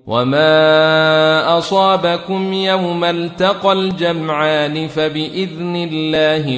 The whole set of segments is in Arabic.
وما أصابكم يوم التقى الجمعان فبإذن الله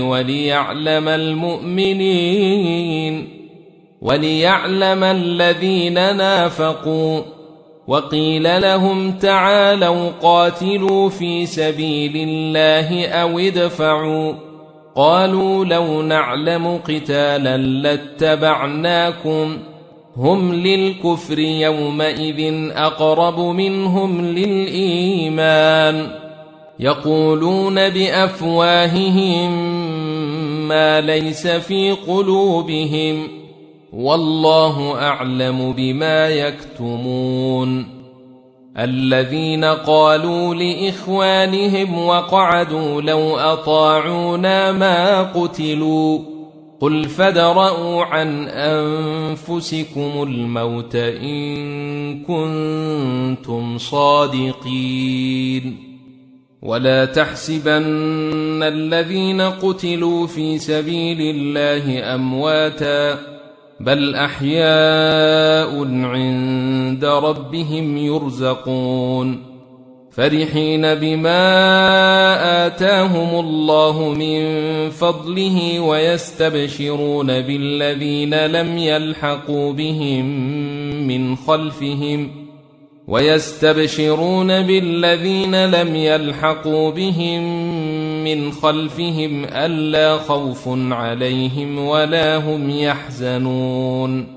وليعلم الذين نافقوا. وقيل لهم تعالوا قاتلوا في سبيل الله أو ادفعوا. قالوا لو نعلم قتالا لاتبعناكم. هم للكفر يومئذ أقرب منهم للإيمان. يقولون بأفواههم ما ليس في قلوبهم والله أعلم بما يكتمون. الذين قالوا لإخوانهم وقعدوا لو أطاعونا ما قتلوا. قل فادرءوا عن أنفسكم الموت إن كنتم صادقين. ولا تحسبن الذين قتلوا في سبيل الله أمواتا بل أحياء عند ربهم يرزقون. فرحين بما آتاهم الله من فضله ويستبشرون بالذين لم يلحقوا بهم من خلفهم ألا خوف عليهم ولا هم يحزنون.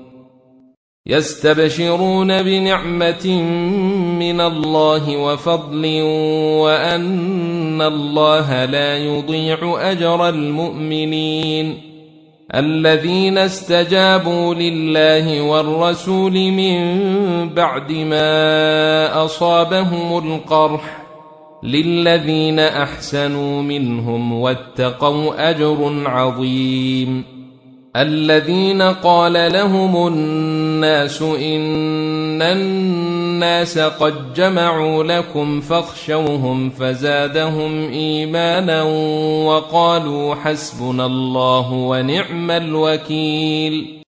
يستبشرون بنعمة من الله وفضل وأن الله لا يضيع أجر المؤمنين. الذين استجابوا لله والرسول من بعد ما أصابهم القرح للذين أحسنوا منهم واتقوا أجر عظيم. الذين قال لهم الناس إن الناس قد جمعوا لكم فاخشوهم فزادهم إيمانا وقالوا حسبنا الله ونعم الوكيل.